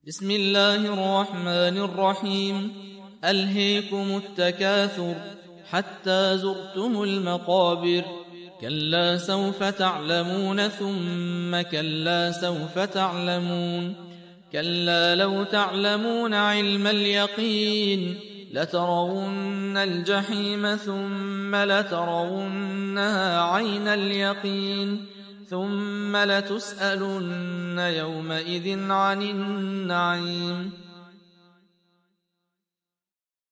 بسم الله الرحمن الرحيم. ألهيكم التكاثر حتى زرتم المقابر. كلا سوف تعلمون ثم كلا سوف تعلمون. كلا لو تعلمون علم اليقين لترون الجحيم ثم لترونها عين اليقين ثم لتسألن يومئذ عن النعيم.